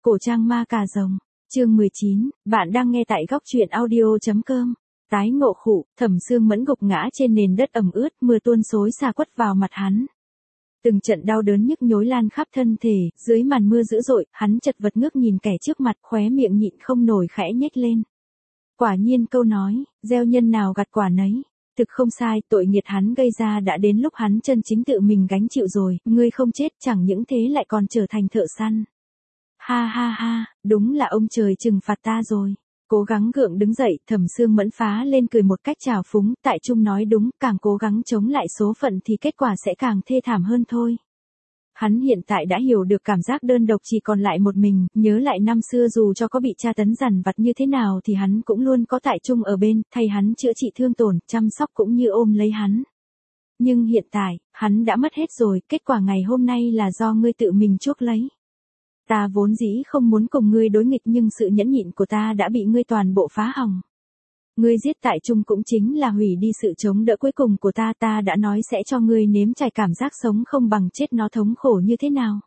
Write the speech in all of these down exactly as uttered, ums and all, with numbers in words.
Cổ trang ma cà rồng, chương mười chín, bạn đang nghe tại góc truyện audio.com. Tái ngộ khụ, Thẩm Sương Mẫn gục ngã trên nền đất ẩm ướt, mưa tuôn xối xả quất vào mặt hắn. Từng trận đau đớn nhức nhối lan khắp thân thể, dưới màn mưa dữ dội, hắn chật vật ngước nhìn kẻ trước mặt, khóe miệng nhịn không nổi khẽ nhếch lên. Quả nhiên câu nói, gieo nhân nào gặt quả nấy. Thực không sai, tội nghiệt hắn gây ra đã đến lúc hắn chân chính tự mình gánh chịu rồi, ngươi không chết chẳng những thế lại còn trở thành thợ săn. Ha ha ha, đúng là ông trời trừng phạt ta rồi. Cố gắng gượng đứng dậy, Thẩm Sương Mẫn phá lên cười một cách trào phúng, tại Trung nói đúng, càng cố gắng chống lại số phận thì kết quả sẽ càng thê thảm hơn thôi. Hắn hiện tại đã hiểu được cảm giác đơn độc chỉ còn lại một mình, nhớ lại năm xưa dù cho có bị tra tấn dằn vặt như thế nào thì hắn cũng luôn có tại Trung ở bên, thay hắn chữa trị thương tổn, chăm sóc cũng như ôm lấy hắn. Nhưng hiện tại, hắn đã mất hết rồi, kết quả ngày hôm nay là do ngươi tự mình chuốc lấy. Ta vốn dĩ không muốn cùng ngươi đối nghịch nhưng sự nhẫn nhịn của ta đã bị ngươi toàn bộ phá hỏng. Ngươi giết tại Trung cũng chính là hủy đi sự chống đỡ cuối cùng của ta, ta đã nói sẽ cho ngươi nếm trải cảm giác sống không bằng chết nó thống khổ như thế nào.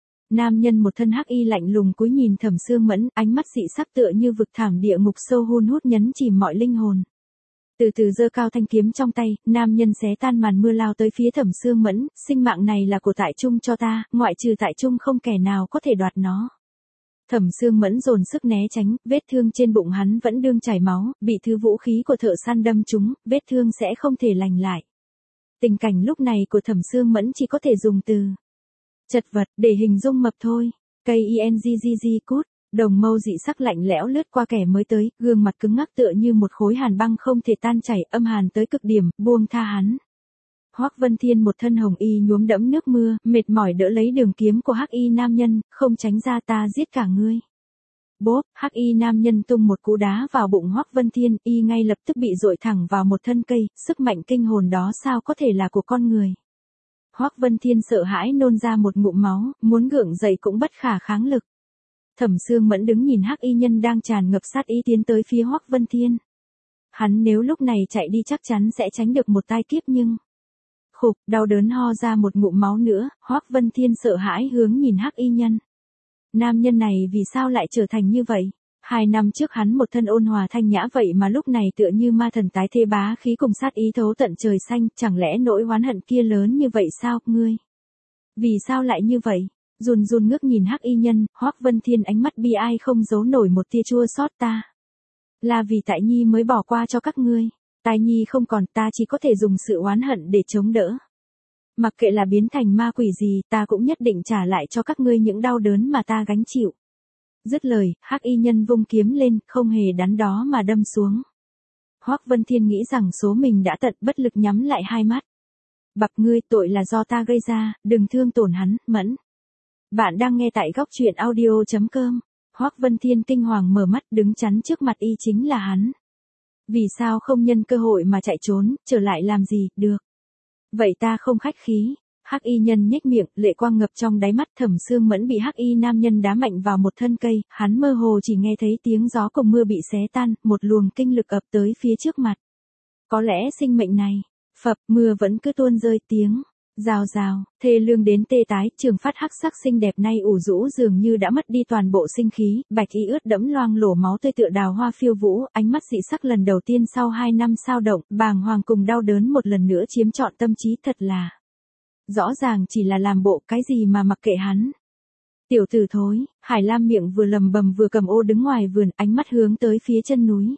Nam nhân một thân hắc y lạnh lùng cúi nhìn Thẩm Sương Mẫn, ánh mắt dị sắc tựa như vực thẳm địa ngục sâu hun hút nhấn chìm mọi linh hồn. Từ từ giơ cao thanh kiếm trong tay, nam nhân xé tan màn mưa lao tới phía Thẩm Sương Mẫn, sinh mạng này là của tại Trung cho ta, ngoại trừ tại Trung không kẻ nào có thể đoạt nó. Thẩm Sương Mẫn dồn sức né tránh, vết thương trên bụng hắn vẫn đương chảy máu, bị thứ vũ khí của thợ săn đâm trúng, vết thương sẽ không thể lành lại. Tình cảnh lúc này của Thẩm Sương Mẫn chỉ có thể dùng từ chật vật để hình dung mập thôi. K I N G G G cút. Đồng mâu dị sắc lạnh lẽo lướt qua kẻ mới tới, gương mặt cứng ngắc tựa như một khối hàn băng không thể tan chảy, âm hàn tới cực điểm, buông tha hắn. Hoắc Vân Thiên một thân hồng y nhuốm đẫm nước mưa, mệt mỏi đỡ lấy đường kiếm của hắc y nam nhân, không tránh ra ta giết cả ngươi. Bốp, hắc y nam nhân tung một cú đá vào bụng Hoắc Vân Thiên, y ngay lập tức bị dội thẳng vào một thân cây, sức mạnh kinh hồn đó sao có thể là của con người. Hoắc Vân Thiên sợ hãi nôn ra một ngụm máu, muốn gượng dậy cũng bất khả kháng lực. Thẩm Sương Mẫn đứng nhìn hắc y nhân đang tràn ngập sát ý tiến tới phía Hoắc Vân Thiên. Hắn nếu lúc này chạy đi chắc chắn sẽ tránh được một tai kiếp nhưng... Khục, đau đớn ho ra một ngụm máu nữa, Hoắc Vân Thiên sợ hãi hướng nhìn hắc y nhân. Nam nhân này vì sao lại trở thành như vậy? Hai năm trước hắn một thân ôn hòa thanh nhã vậy mà lúc này tựa như ma thần tái thế bá khí cùng sát ý thấu tận trời xanh, chẳng lẽ nỗi oán hận kia lớn như vậy sao, ngươi? Vì sao lại như vậy? Run run ngước nhìn hắc y nhân, Hoắc Vân Thiên ánh mắt bi ai không giấu nổi một tia chua xót. Ta là vì tại Nhi mới bỏ qua cho các ngươi. Tai Nhi không còn, ta chỉ có thể dùng sự oán hận để chống đỡ. Mặc kệ là biến thành ma quỷ gì, ta cũng nhất định trả lại cho các ngươi những đau đớn mà ta gánh chịu. Dứt lời, hắc y nhân vung kiếm lên, không hề đắn đo mà đâm xuống. Hoắc Vân Thiên nghĩ rằng số mình đã tận, bất lực nhắm lại hai mắt. Bập ngươi, tội là do ta gây ra, đừng thương tổn hắn, Mẫn. Bạn đang nghe tại góc truyện audio.com. Hoắc Vân Thiên kinh hoàng mở mắt, đứng chắn trước mặt y chính là hắn. Vì sao không nhân cơ hội mà chạy trốn, trở lại làm gì, được. Vậy ta không khách khí. Hắc y nhân nhếch miệng, lệ quang ngập trong đáy mắt. Thẩm Sương Mẫn bị hắc y nam nhân đá mạnh vào một thân cây, hắn mơ hồ chỉ nghe thấy tiếng gió cùng mưa bị xé tan, một luồng kinh lực ập tới phía trước mặt. Có lẽ sinh mệnh này, phập, mưa vẫn cứ tuôn rơi tiếng. Rào rào, thê lương đến tê tái, trường phát hắc sắc xinh đẹp nay ủ rũ dường như đã mất đi toàn bộ sinh khí, bạch y ướt đẫm loang lổ máu tươi tựa đào hoa phiêu vũ, ánh mắt dị sắc lần đầu tiên sau hai năm sao động, bàng hoàng cùng đau đớn một lần nữa chiếm trọn tâm trí, thật là. Rõ ràng chỉ là làm bộ, cái gì mà mặc kệ hắn. Tiểu tử thối, Hải Lam miệng vừa lầm bầm vừa cầm ô đứng ngoài vườn, ánh mắt hướng tới phía chân núi.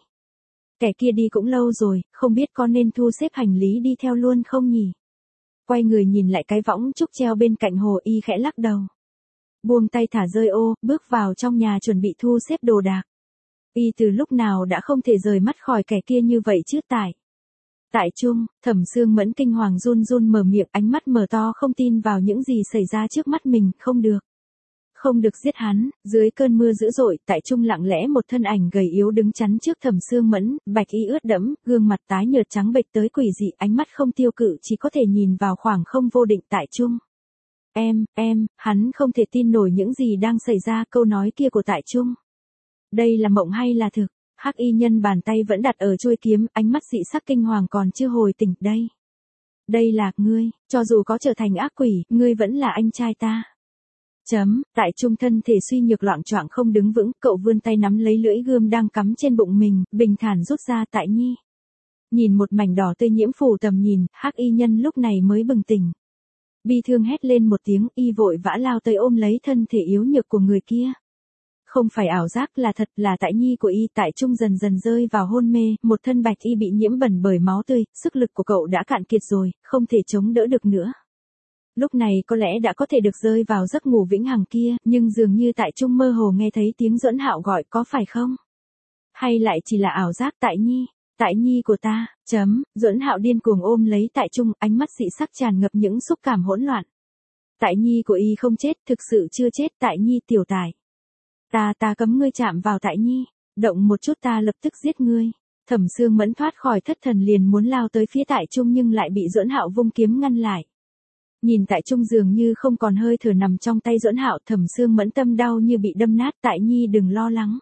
Kẻ kia đi cũng lâu rồi, không biết có nên thu xếp hành lý đi theo luôn không nhỉ? Quay người nhìn lại cái võng trúc treo bên cạnh hồ, y khẽ lắc đầu. Buông tay thả rơi ô, bước vào trong nhà chuẩn bị thu xếp đồ đạc. Y từ lúc nào đã không thể rời mắt khỏi kẻ kia như vậy chứ tại. Tại Trung, Thẩm Sương Mẫn kinh hoàng run run mở miệng, ánh mắt mở to không tin vào những gì xảy ra trước mắt mình, không được. Không được giết hắn. Dưới cơn mưa dữ dội, tại Trung lặng lẽ một thân ảnh gầy yếu đứng chắn trước Thẩm Sương Mẫn, bạch y ướt đẫm, gương mặt tái nhợt trắng bệch tới quỷ dị, ánh mắt không tiêu cự, chỉ có thể nhìn vào khoảng không vô định. Tại Trung. Em, em, hắn không thể tin nổi những gì đang xảy ra, câu nói kia của Tại Trung. Đây là mộng hay là thực? Hắc y nhân bàn tay vẫn đặt ở chuôi kiếm, ánh mắt dị sắc kinh hoàng còn chưa hồi tỉnh. Đây. Đây là, ngươi, cho dù có trở thành ác quỷ, ngươi vẫn là anh trai ta. Chấm, tại trung thân thể suy nhược loạng choạng không đứng vững, cậu vươn tay nắm lấy lưỡi gươm đang cắm trên bụng mình, bình thản rút ra. Tại Nhi. Nhìn một mảnh đỏ tươi nhiễm phủ tầm nhìn, hắc y nhân lúc này mới bừng tỉnh. Bi thương hét lên một tiếng, y vội vã lao tới ôm lấy thân thể yếu nhược của người kia. Không phải ảo giác, là thật, là Tại Nhi của y. Tại Trung dần dần rơi vào hôn mê, một thân bạch y bị nhiễm bẩn bởi máu tươi, sức lực của cậu đã cạn kiệt rồi, không thể chống đỡ được nữa. Lúc này có lẽ đã có thể được rơi vào giấc ngủ vĩnh hằng kia, nhưng dường như Tại Trung mơ hồ nghe thấy tiếng Duẫn Hạo gọi, có phải không? Hay lại chỉ là ảo giác? Tại Nhi, Tại Nhi của ta, chấm, Duẫn Hạo điên cuồng ôm lấy Tại Trung, ánh mắt dị sắc tràn ngập những xúc cảm hỗn loạn. Tại Nhi của y không chết, thực sự chưa chết. Tại Nhi tiểu tài. Ta ta cấm ngươi chạm vào Tại Nhi, động một chút ta lập tức giết ngươi. Thẩm Sương Mẫn thoát khỏi thất thần liền muốn lao tới phía Tại Trung nhưng lại bị Duẫn Hạo vung kiếm ngăn lại. Nhìn Tại Trung dường như không còn hơi thở nằm trong tay Duẫn Hạo, Thẩm Sương Mẫn tâm đau như bị đâm nát. Tại Nhi đừng lo lắng.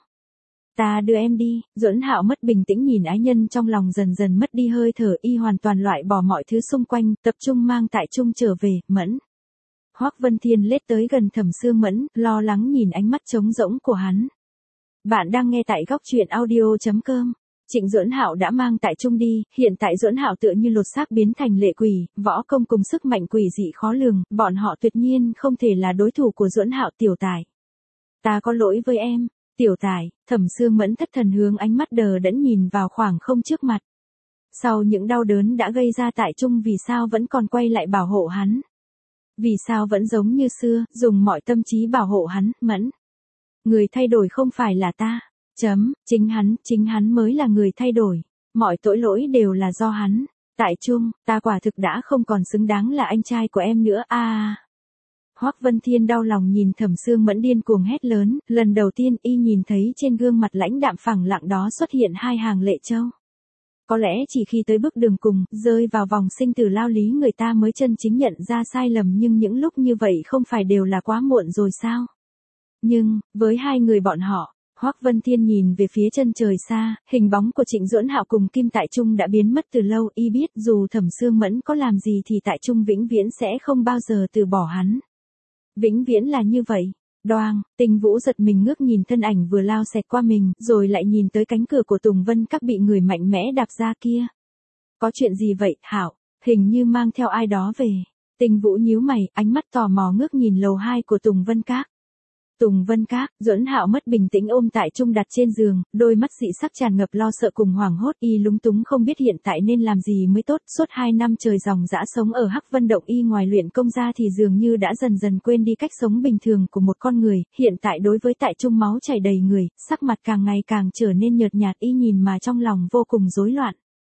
Ta đưa em đi. Duẫn Hạo mất bình tĩnh nhìn ái nhân trong lòng dần dần mất đi hơi thở, y hoàn toàn loại bỏ mọi thứ xung quanh, tập trung mang Tại Trung trở về. Mẫn. Hoắc Vân Thiên lết tới gần Thẩm Sương Mẫn, lo lắng nhìn ánh mắt trống rỗng của hắn. Bạn đang nghe tại góc truyện audio.com. Trịnh Duẫn Hạo đã mang Tại Trung đi, hiện tại Duẫn Hạo tựa như lột xác biến thành lệ quỷ, võ công cùng sức mạnh quỷ dị khó lường, bọn họ tuyệt nhiên không thể là đối thủ của Duẫn Hạo. Tiểu tài. Ta có lỗi với em, tiểu tài. Thẩm Sương Mẫn thất thần hướng ánh mắt đờ đẫn nhìn vào khoảng không trước mặt. Sau những đau đớn đã gây ra, Tại Trung vì sao vẫn còn quay lại bảo hộ hắn? Vì sao vẫn giống như xưa, dùng mọi tâm trí bảo hộ hắn? Mẫn. Người thay đổi không phải là ta. Chấm, chính hắn, chính hắn mới là người thay đổi. Mọi tội lỗi đều là do hắn. Tại Trung, ta quả thực đã không còn xứng đáng là anh trai của em nữa. A à. Hoắc Vân Thiên đau lòng nhìn Thẩm Sương Mẫn điên cuồng hét lớn, lần đầu tiên y nhìn thấy trên gương mặt lãnh đạm phẳng lặng đó xuất hiện hai hàng lệ châu. Có lẽ chỉ khi tới bước đường cùng, rơi vào vòng sinh tử lao lý người ta mới chân chính nhận ra sai lầm, nhưng những lúc như vậy không phải đều là quá muộn rồi sao? Nhưng, với hai người bọn họ, Hoắc Vân Thiên nhìn về phía chân trời xa, hình bóng của Trịnh Duẫn Hạo cùng Kim Tại Trung đã biến mất từ lâu, y biết dù Thẩm Sương Mẫn có làm gì thì Tại Trung vĩnh viễn sẽ không bao giờ từ bỏ hắn. Vĩnh viễn là như vậy. Đoang, Tinh Vũ giật mình ngước nhìn thân ảnh vừa lao xẹt qua mình, rồi lại nhìn tới cánh cửa của Tùng Vân Các bị người mạnh mẽ đạp ra kia. Có chuyện gì vậy, Hạo? Hình như mang theo ai đó về. Tinh Vũ nhíu mày, ánh mắt tò mò ngước nhìn lầu hai của Tùng Vân Các. Tùng Vân Các, Duẫn Hạo mất bình tĩnh ôm Tại Trung đặt trên giường, đôi mắt dị sắc tràn ngập lo sợ cùng hoảng hốt, y lúng túng không biết hiện tại nên làm gì mới tốt. Suốt hai năm trời dòng dã sống ở Hắc Vân Động, y ngoài luyện công ra thì dường như đã dần dần quên đi cách sống bình thường của một con người, hiện tại đối với Tại Trung máu chảy đầy người, sắc mặt càng ngày càng trở nên nhợt nhạt, y nhìn mà trong lòng vô cùng rối loạn.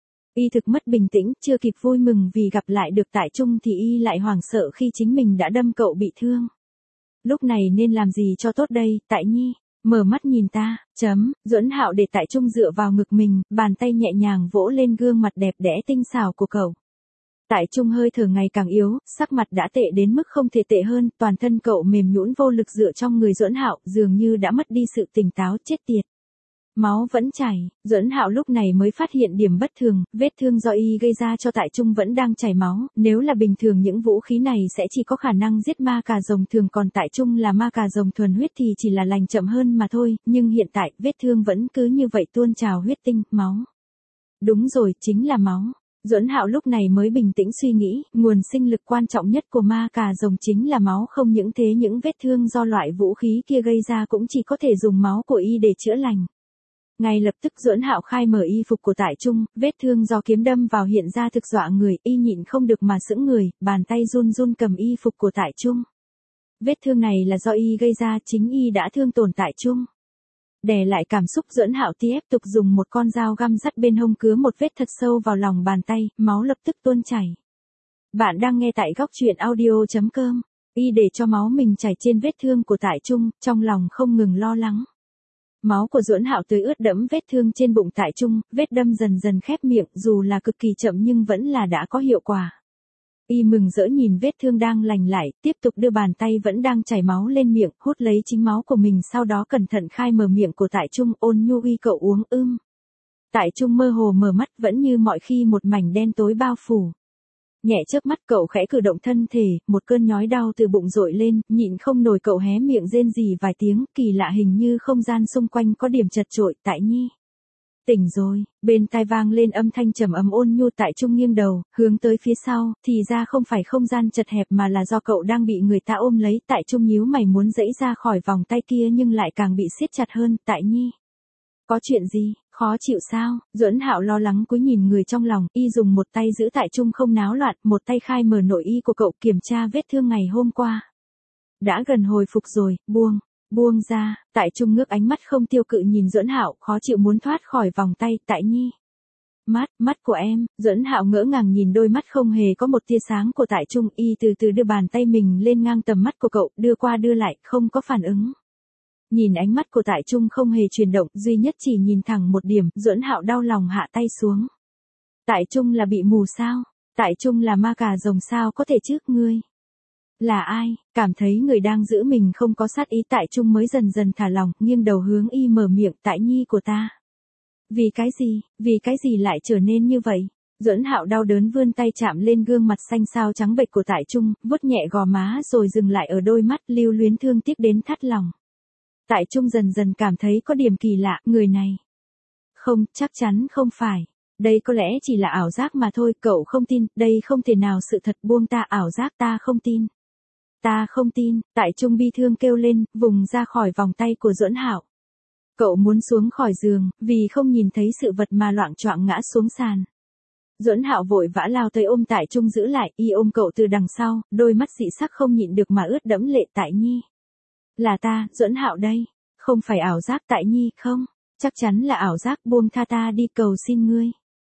Y thực mất bình tĩnh, chưa kịp vui mừng vì gặp lại được Tại Trung thì y lại hoảng sợ khi chính mình đã đâm cậu bị thương. Lúc này nên làm gì cho tốt đây? Tại Nhi, mở mắt nhìn ta. Chấm, Duẫn Hạo để Tại Trung dựa vào ngực mình, bàn tay nhẹ nhàng vỗ lên gương mặt đẹp đẽ tinh xảo của cậu. Tại Trung hơi thở ngày càng yếu, sắc mặt đã tệ đến mức không thể tệ hơn, toàn thân cậu mềm nhũn vô lực dựa trong người Duẫn Hạo, dường như đã mất đi sự tỉnh táo. Chết tiệt. Máu vẫn chảy, Duẫn Hạo lúc này mới phát hiện điểm bất thường, vết thương do y gây ra cho Tại Trung vẫn đang chảy máu, nếu là bình thường những vũ khí này sẽ chỉ có khả năng giết ma cà rồng thường, còn Tại Trung là ma cà rồng thuần huyết thì chỉ là lành chậm hơn mà thôi, nhưng hiện tại vết thương vẫn cứ như vậy tuôn trào huyết tinh, máu. Đúng rồi, chính là máu. Duẫn Hạo lúc này mới bình tĩnh suy nghĩ, nguồn sinh lực quan trọng nhất của ma cà rồng chính là máu, không những thế những vết thương do loại vũ khí kia gây ra cũng chỉ có thể dùng máu của y để chữa lành. Ngay lập tức Duẫn Hạo khai mở y phục của Tại Trung, vết thương do kiếm đâm vào hiện ra thực dọa người, y nhịn không được mà sững người, bàn tay run run cầm y phục của Tại Trung. Vết thương này là do y gây ra, chính y đã thương tổn Tại Trung. Đè lại cảm xúc, Duẫn Hạo tiếp tục dùng một con dao găm sắt bên hông cứa một vết thật sâu vào lòng bàn tay, máu lập tức tuôn chảy. Bạn đang nghe tại góc truyện audio.com. Y để cho máu mình chảy trên vết thương của Tại Trung, trong lòng không ngừng lo lắng. Máu của Duẫn Hạo tưới ướt đẫm vết thương trên bụng Tại Trung, vết đâm dần dần khép miệng, dù là cực kỳ chậm nhưng vẫn là đã có hiệu quả. Y mừng rỡ nhìn vết thương đang lành lại, tiếp tục đưa bàn tay vẫn đang chảy máu lên miệng, hút lấy chính máu của mình, sau đó cẩn thận khai mở miệng của Tại Trung, ôn nhu uy cậu uống. Ưm. Tại Trung mơ hồ mở mắt, vẫn như mọi khi một mảnh đen tối bao phủ. Nhẹ chớp mắt cậu khẽ cử động thân thể, một cơn nhói đau từ bụng dội lên, nhịn không nổi cậu hé miệng rên rỉ vài tiếng, kỳ lạ hình như không gian xung quanh có điểm chật chội. Tại Nhi. Tỉnh rồi, bên tai vang lên âm thanh trầm ấm ôn nhu. Tại Trung nghiêng đầu, hướng tới phía sau, thì ra không phải không gian chật hẹp mà là do cậu đang bị người ta ôm lấy. Tại Trung nhíu mày muốn giãy ra khỏi vòng tay kia nhưng lại càng bị siết chặt hơn. Tại Nhi. Có chuyện gì, khó chịu sao? Duẫn Hạo lo lắng cúi nhìn người trong lòng, y dùng một tay giữ Tại Trung không náo loạn, một tay khai mở nội y của cậu kiểm tra vết thương ngày hôm qua. Đã gần hồi phục rồi, buông, buông ra. Tại Trung ngước ánh mắt không tiêu cự nhìn Duẫn Hạo, khó chịu muốn thoát khỏi vòng tay. Tại Nhi. Mắt, mắt của em. Duẫn Hạo ngỡ ngàng nhìn đôi mắt không hề có một tia sáng của Tại Trung, y từ từ đưa bàn tay mình lên ngang tầm mắt của cậu, đưa qua đưa lại, không có phản ứng. Nhìn ánh mắt của Tại Trung không hề chuyển động, duy nhất chỉ nhìn thẳng một điểm, Duẫn Hạo đau lòng hạ tay xuống. Tại Trung là bị mù sao? Tại Trung là ma cà rồng sao có thể trước ngươi? Là ai? Cảm thấy người đang giữ mình không có sát ý, Tại Trung mới dần dần thả lòng, nghiêng đầu hướng y mở miệng. Tại Nhi của ta. Vì cái gì, vì cái gì lại trở nên như vậy? Duẫn Hạo đau đớn vươn tay chạm lên gương mặt xanh xao trắng bệch của Tại Trung, vuốt nhẹ gò má rồi dừng lại ở đôi mắt lưu luyến thương tiếc đến thắt lòng. Tại Trung dần dần cảm thấy có điểm kỳ lạ, người này. Không, chắc chắn không phải. Đây có lẽ chỉ là ảo giác mà thôi, cậu không tin, đây không thể nào sự thật, buông ta, ảo giác, ta không tin. Ta không tin. Tại Trung bi thương kêu lên, vùng ra khỏi vòng tay của Duẫn Hạo. Cậu muốn xuống khỏi giường, vì không nhìn thấy sự vật mà loạng choạng ngã xuống sàn. Duẫn Hạo vội vã lao tới ôm Tại Trung giữ lại, y ôm cậu từ đằng sau, đôi mắt dị sắc không nhịn được mà ướt đẫm lệ. Tại Nhi. Là ta, Duẫn Hạo đây. Không phải ảo giác. Tại Nhi, không. Chắc chắn là ảo giác, buông tha ta đi, cầu xin ngươi.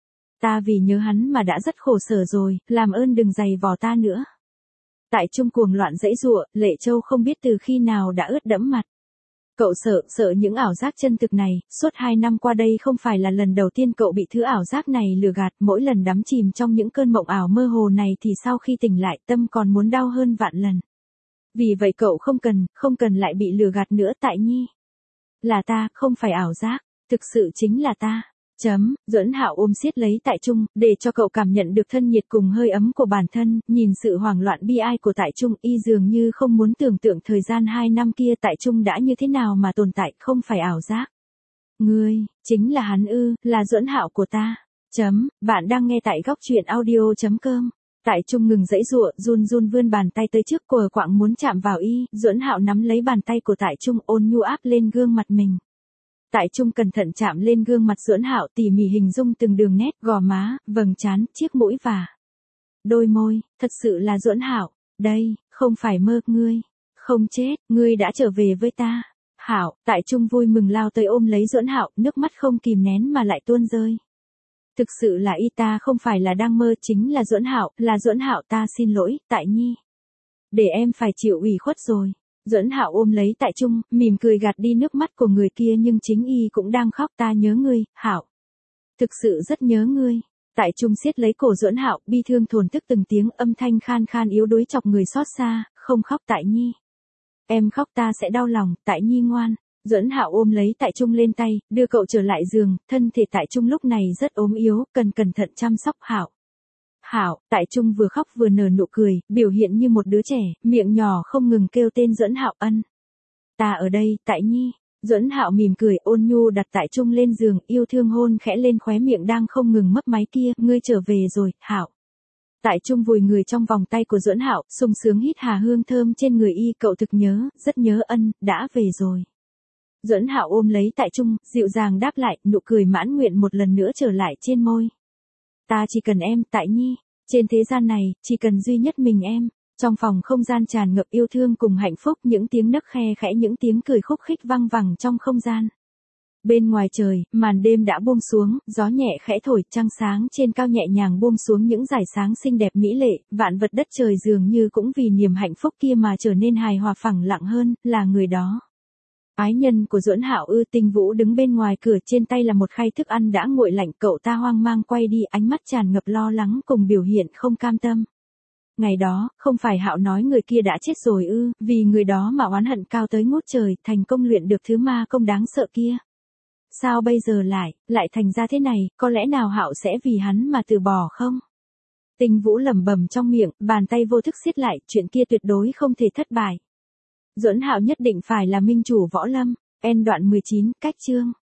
Ta vì nhớ hắn mà đã rất khổ sở rồi, làm ơn đừng giày vò ta nữa. Tại Trung cuồng loạn giãy giụa, lệ châu không biết từ khi nào đã ướt đẫm mặt. Cậu sợ, sợ những ảo giác chân thực này, suốt hai năm qua đây không phải là lần đầu tiên cậu bị thứ ảo giác này lừa gạt, mỗi lần đắm chìm trong những cơn mộng ảo mơ hồ này thì sau khi tỉnh lại tâm còn muốn đau hơn vạn lần. Vì vậy cậu không cần, không cần lại bị lừa gạt nữa. Tại Nhi. Là ta, không phải ảo giác, thực sự chính là ta. Chấm, Duẫn Hạo ôm siết lấy Tại Trung, để cho cậu cảm nhận được thân nhiệt cùng hơi ấm của bản thân, nhìn sự hoảng loạn bi ai của Tại Trung, y dường như không muốn tưởng tượng thời gian hai năm kia Tại Trung đã như thế nào mà tồn tại, không phải ảo giác. Ngươi, chính là hắn ư, là Duẫn Hạo của ta. Chấm, bạn đang nghe tại góc truyện audio chấm com. Tại Trung ngừng giãy giụa, run run vươn bàn tay tới trước, quờ quạng muốn chạm vào y, Duẫn Hạo nắm lấy bàn tay của Tại Trung, ôn nhu áp lên gương mặt mình. Tại Trung cẩn thận chạm lên gương mặt Duẫn Hạo, tỉ mỉ hình dung từng đường nét, gò má, vầng trán, chiếc mũi và đôi môi. Thật sự là Duẫn Hạo, đây, không phải mơ, ngươi không chết, ngươi đã trở về với ta. Hảo. Tại Trung vui mừng lao tới ôm lấy Duẫn Hạo, nước mắt không kìm nén mà lại tuôn rơi. Thực sự là y, ta không phải là đang mơ, chính là Duẫn Hạo, là Duẫn Hạo, ta xin lỗi, Tại Nhi. Để em phải chịu ủy khuất rồi. Duẫn Hạo ôm lấy Tại Trung, mỉm cười gạt đi nước mắt của người kia nhưng chính y cũng đang khóc. Ta nhớ ngươi, Hạo. Thực sự rất nhớ ngươi. Tại Trung siết lấy cổ Duẫn Hạo, bi thương thổn thức từng tiếng, âm thanh khan khan yếu đuối chọc người xót xa. Không khóc Tại Nhi. Em khóc ta sẽ đau lòng, Tại Nhi ngoan. Duẫn Hạo ôm lấy Tại Trung lên tay, đưa cậu trở lại giường, thân thể Tại Trung lúc này rất ốm yếu, cần cẩn thận chăm sóc. Hạo. Hảo. Tại Trung vừa khóc vừa nở nụ cười, biểu hiện như một đứa trẻ, miệng nhỏ không ngừng kêu tên Duẫn Hạo. Ân. Ta ở đây, Tại Nhi. Duẫn Hạo mỉm cười ôn nhu đặt Tại Trung lên giường, yêu thương hôn khẽ lên khóe miệng đang không ngừng mấp máy kia. Ngươi trở về rồi, Hạo. Tại Trung vùi người trong vòng tay của Duẫn Hạo, sung sướng hít hà hương thơm trên người y. Cậu thực nhớ, rất nhớ. Ân, đã về rồi. Duẫn Hạo ôm lấy Tại Trung, dịu dàng đáp lại, nụ cười mãn nguyện một lần nữa trở lại trên môi. Ta chỉ cần em, Tại Nhi. Trên thế gian này, chỉ cần duy nhất mình em. Trong phòng không gian tràn ngập yêu thương cùng hạnh phúc, những tiếng nấc khe khẽ, những tiếng cười khúc khích vang vẳng trong không gian. Bên ngoài trời, màn đêm đã buông xuống, gió nhẹ khẽ thổi, trăng sáng trên cao nhẹ nhàng buông xuống những dải sáng xinh đẹp mỹ lệ, vạn vật đất trời dường như cũng vì niềm hạnh phúc kia mà trở nên hài hòa phẳng lặng hơn. Là người đó. Ái nhân của Duẫn Hạo ư? Tinh Vũ đứng bên ngoài cửa, trên tay là một khay thức ăn đã nguội lạnh, cậu ta hoang mang quay đi, ánh mắt tràn ngập lo lắng cùng biểu hiện không cam tâm. Ngày đó, không phải Hạo nói người kia đã chết rồi ư? Vì người đó mà oán hận cao tới ngút trời, thành công luyện được thứ ma công đáng sợ kia. Sao bây giờ lại, lại thành ra thế này, có lẽ nào Hạo sẽ vì hắn mà từ bỏ không? Tinh Vũ lẩm bẩm trong miệng, bàn tay vô thức siết lại, chuyện kia tuyệt đối không thể thất bại. Duẫn Hạo nhất định phải là minh chủ võ lâm. End đoạn mười chín, cách chương.